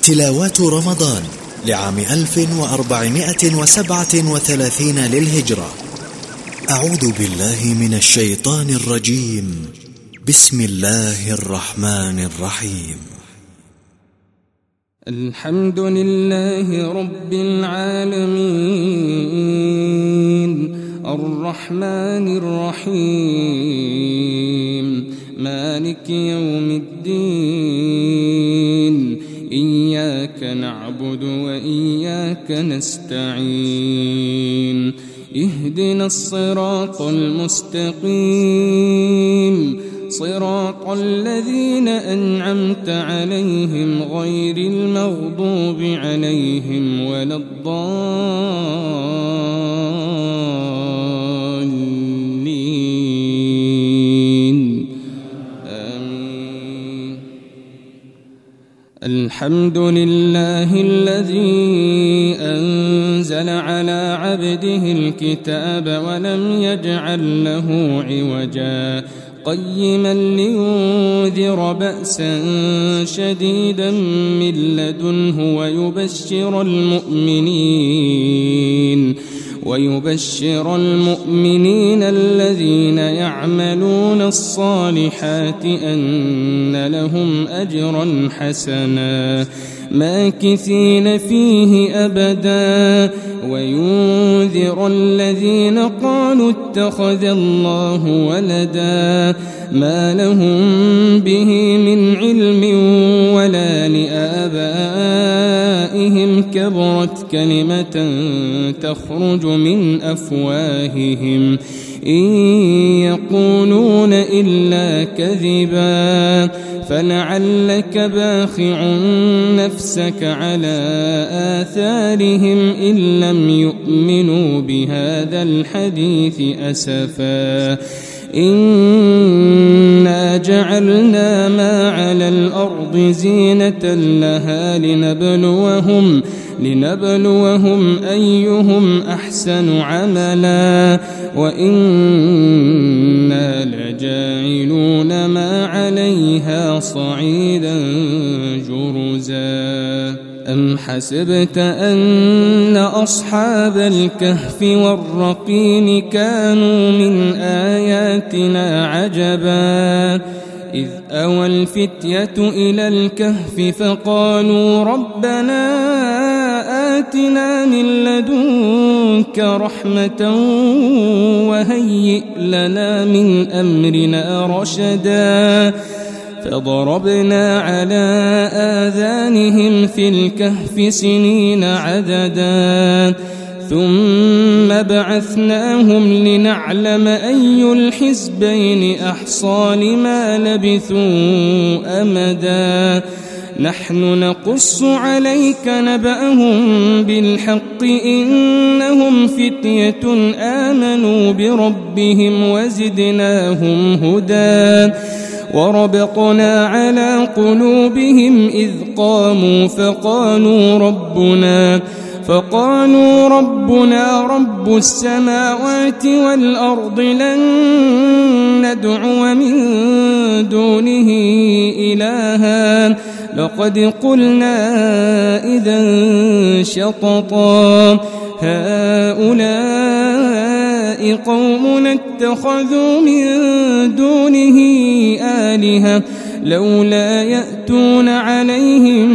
تلاوات رمضان لعام 1437 للهجرة. أعوذ بالله من الشيطان الرجيم. بسم الله الرحمن الرحيم. الحمد لله رب العالمين، الرحمن الرحيم، مالك يوم الدين. إياك نعبد وإياك نستعين. اهدنا الصراط المستقيم، صراط الذين أنعمت عليهم غير المغضوب عليهم ولا الضالين. آمين. الحمد لله الذي أنزل على عبده الكتاب ولم يجعل له عوجا، قيما لينذر بأسا شديدا من لدنه ويبشر المؤمنين الذين يعملون الصالحات أن لهم أجرا حسنا ماكثين فيه أبدا، وينذر الذين قالوا اتخذ الله ولدا، ما لهم به من علم ولا لآبائهم، كبرت كلمة تخرج من أفواههم، إن يقولون إلا كذبا، فلعلك باخع نفسك على آثارهم إن لم يؤمنوا بهذا الحديث أسفا. إنا جعلنا ما على الأرض زينة لها لنبلوهم أيهم أحسن عملا، وإنا لجاعلون ما عليها صعيدا جرزا. أم حسبت أن أصحاب الكهف والرقيم كانوا من آياتنا عجبا، إذ أوى الفتية إلى الكهف فقالوا ربنا آتنا من لدنك رحمة وهيئ لنا من أمرنا رشدا، فضربنا على آذانهم في الكهف سنين عددا، ثم بعثناهم لنعلم أي الحزبين أحصى لما لبثوا أمدا. نحن نقص عليك نبأهم بالحق، إنهم فتية آمنوا بربهم وزدناهم هدى، وربطنا على قلوبهم إذ قاموا فقالوا ربنا رب السماوات والأرض لن ندعو من دونه إلها لقد قلنا إذا شططا، هؤلاء قوم اتخذوا من دونه آلهة لولا يأتون عليهم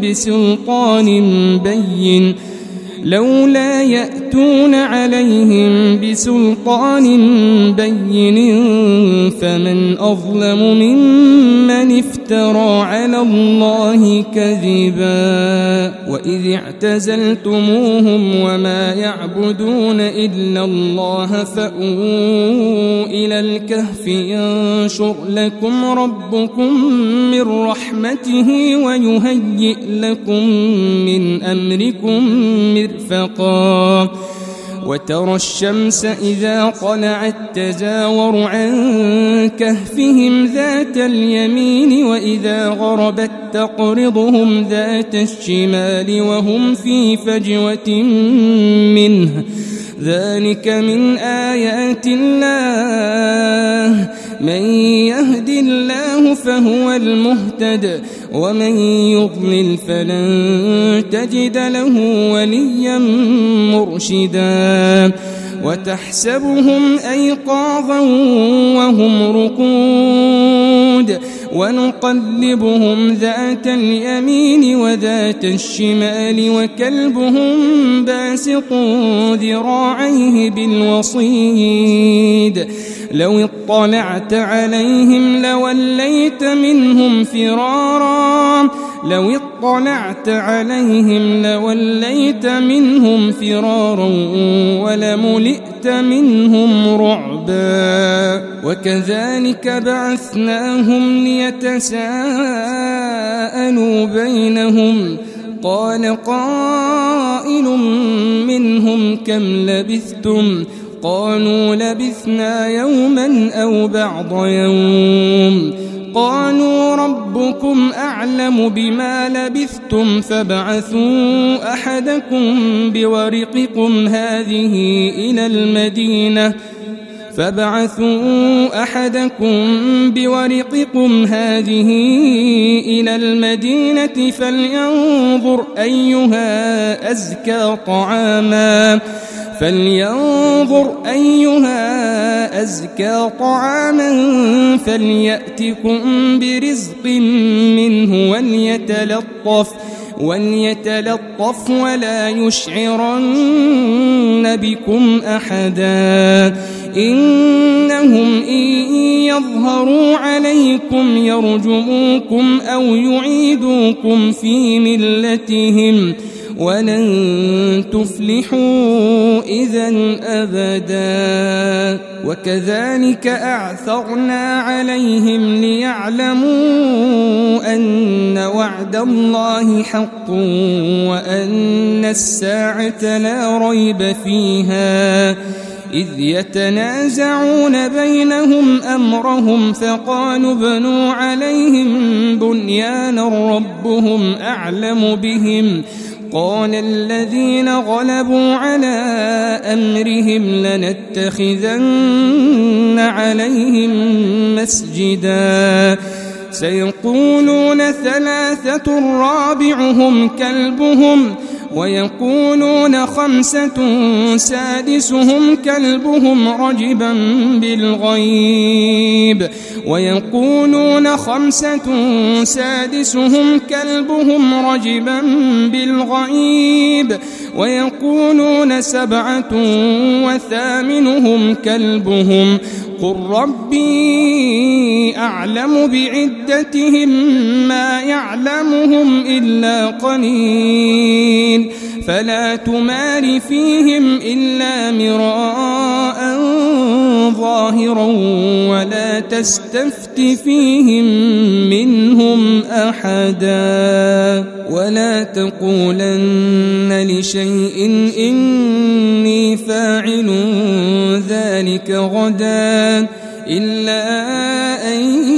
بسلطان بين فمن أظلم ممن افترى على الله كذبا. وإذ اعتزلتموهم وما يعبدون إلا الله فأووا إلى الكهف ينشر لكم ربكم من رحمته ويهيئ لكم من أمركم مرفقا. وترى الشمس إذا طلعت تزاور عن كهفهم ذات اليمين، وإذا غربت تقرضهم ذات الشمال وهم في فجوة منه، ذلك من آيات الله من يهد الله فهو المهتد ومن يضلل فلن تجد له وليا مرشدا وتحسبهم أيقاظا وهم رقود ونقلبهم ذات اليمين وذات الشمال وكلبهم باسط ذراعيه بالوصيد لو اطلعت عليهم لوليت منهم فرارا ولملئت منهم رعبا وكذلك بعثناهم ليتساءلوا بينهم قال قائل منهم كم لبثتم قالوا لبثنا يوما أو بعض يوم قالوا ربكم أعلم بما لبثتم فابعثوا أحدكم بورقكم هذه إلى المدينة فلينظر أيها أزكى طعاما فليأتكم برزق منه وليتلطف ولا يشعرن بكم أحدا إنهم إن يظهروا عليكم يرجموكم أو يعيدوكم في ملتهم ولن تفلحوا إذن أبدا وكذلك أعثرنا عليهم ليعلموا أن وعد الله حق وأن الساعة لا ريب فيها إذ يتنازعون بينهم أمرهم فقالوا ابنوا عليهم بنيانا ربهم أعلم بهم قال الذين غلبوا على أمرهم لنتخذن عليهم مسجدا سيقولون 3 رابعهم كلبهم ويقولون 5 سادسهم كلبهم رجبا بالغيب ويقولون 5 سادسهم كلبهم رجبا بالغيب ويقولون 7 وثامنهم كلبهم قل ربي أعلم بعدتهم ما يعلمهم إلا قليل فلا تمار فيهم إلا مراء ظاهرا ولا تستفت فيهم منهم أحدا ولا تقولن لشيء إني فاعل ذلك غدا إلا أن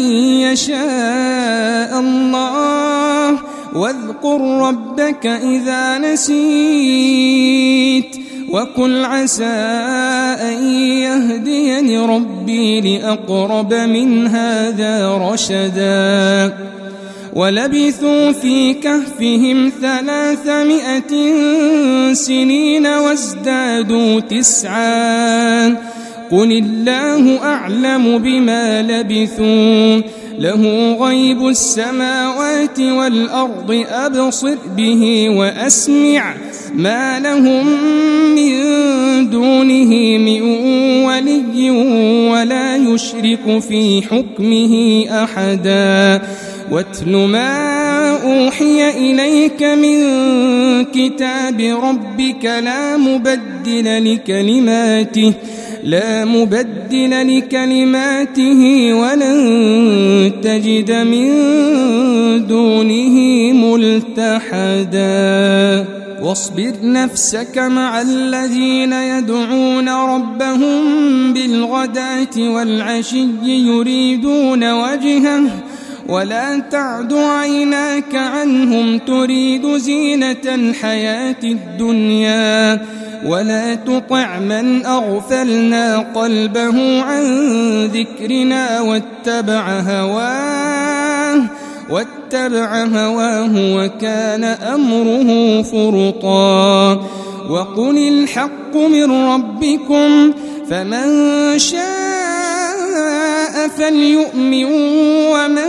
يشاء الله واذكر ربك إذا نسيت وقل عسى أن يهديني ربي لأقرب من هذا رشدا ولبثوا في كهفهم 300 سنين وازدادوا 9 قل الله أعلم بما لبثوا له غيب السماوات والأرض أبصر به وأسمع ما لهم من دونه من ولي ولا يشرك في حكمه أحدا واتل ما أوحي إليك من كتاب ربك لا مبدل لكلماته ولن تجد من دونه ملتحدا واصبر نفسك مع الذين يدعون ربهم بالغداة والعشي يريدون وجهه ولا تعد عيناك عنهم تريد زينة الحياة الدنيا ولا تطع من أغفلنا قلبه عن ذكرنا واتبع هواه وكان أمره فرطا وقل الحق من ربكم فمن شاء فليؤمن ومن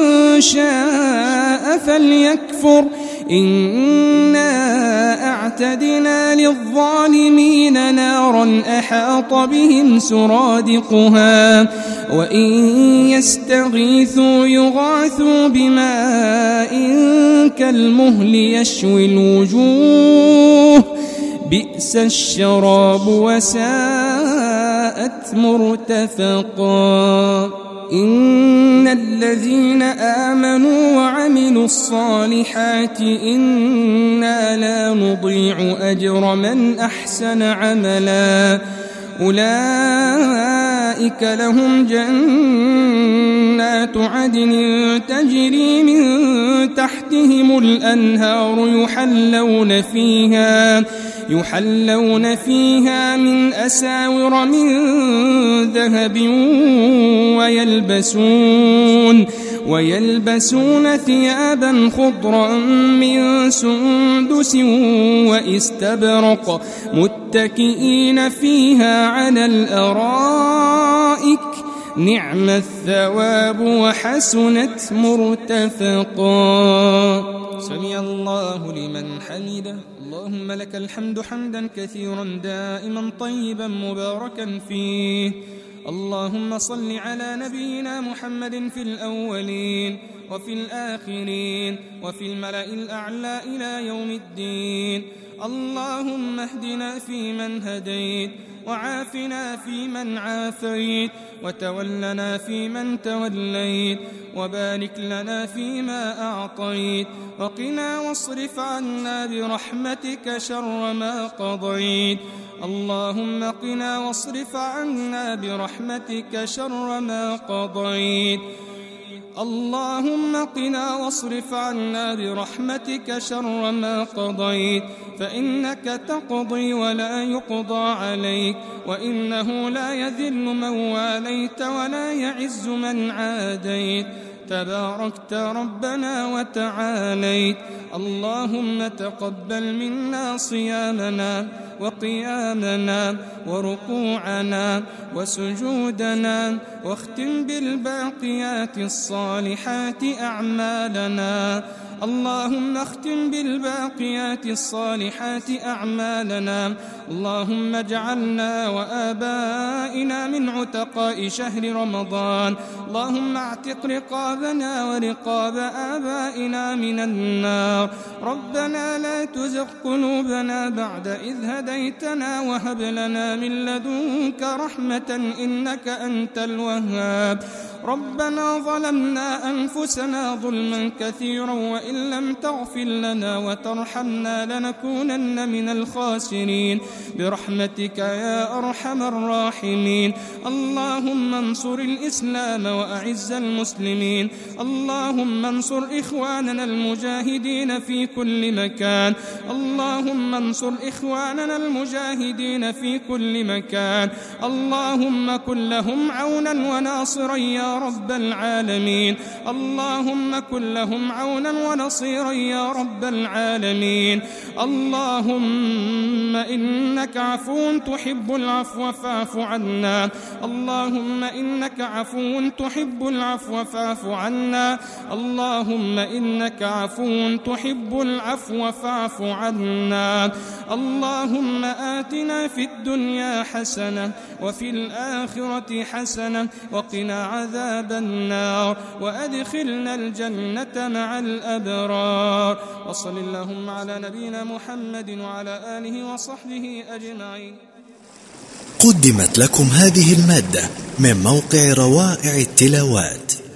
شاء فليكفر إنا أعتدنا للظالمين نارا أحاط بهم سرادقها وإن يستغيثوا يغاثوا بماء كالمهل يشوي الوجوه بئس الشراب وساءت مرتفقا إن الذين آمنوا وعملوا الصالحات إنا لا نضيع أجر من أحسن عملا أولئك لهم جنات عدن تجري من تحتهم الأنهار يحلون فيها من أساور من ذهب ويلبسون ثيابا خضرا من سندس واستبرق متكئين فيها على الأرائك نعم الثواب وحسنت مرتفقا سمع الله لمن حمده اللهم لك الحمد حمدا كثيرا دائما طيبا مباركا فيه اللهم صل على نبينا محمد في الأولين وفي الآخرين وفي الملأ الأعلى إلى يوم الدين اللهم اهدنا فيمن هديت وعافنا فيمن عافيت وتولنا فيمن توليت وبارك لنا فيما أعطيت وقنا واصرف عنا برحمتك شر ما قضيت اللهم قنا واصرف عنا برحمتك شر ما قضيت اللهم قنا واصرف عنا برحمتك شر ما قضيت فإنك تقضي ولا يقضى عليك وإنه لا يذل من واليت ولا يعز من عاديت تباركت ربنا وتعاليت اللهم تقبل منا صيامنا وقيامنا وركوعنا وسجودنا واختم بالباقيات الصالحات أعمالنا اللهم اختم بالباقيات الصالحات أعمالنا اللهم اجعلنا وآبائنا من عتقاء شهر رمضان اللهم اعتق رقابنا ورقاب آبائنا من النار ربنا لا تزغ قلوبنا بعد إذ هديتنا وهب لنا من لدنك رحمة إنك أنت الوهاب ربنا ظلمنا أنفسنا ظلما كثيرا وإن لم تغفر لنا وترحمنا لنكونن من الخاسرين برحمتك يا أرحم الراحمين اللهم انصر الإسلام وأعز المسلمين اللهم انصر إخواننا المجاهدين في كل مكان اللهم انصر إخواننا المجاهدين في كل مكان اللهم كن لهم عونا وناصرا يا رب العالمين اللهم كن لهم عونا ونصيرا يا رب العالمين اللهم إنك عفو تحب العفو فاعف عنا اللهم إنك عفو تحب العفو فاعف عنا اللهم إنك عفو تحب العفو فاعف عنا اللهم آتنا في الدنيا حسنة وفي الآخرة حسنة وقنا عذاب النار وأدخلنا الجنة مع الأبرار وصل اللهم على نبينا محمد وعلى آله وصحبه أجمعين. قدمت لكم هذه المادة من موقع روائع التلاوات.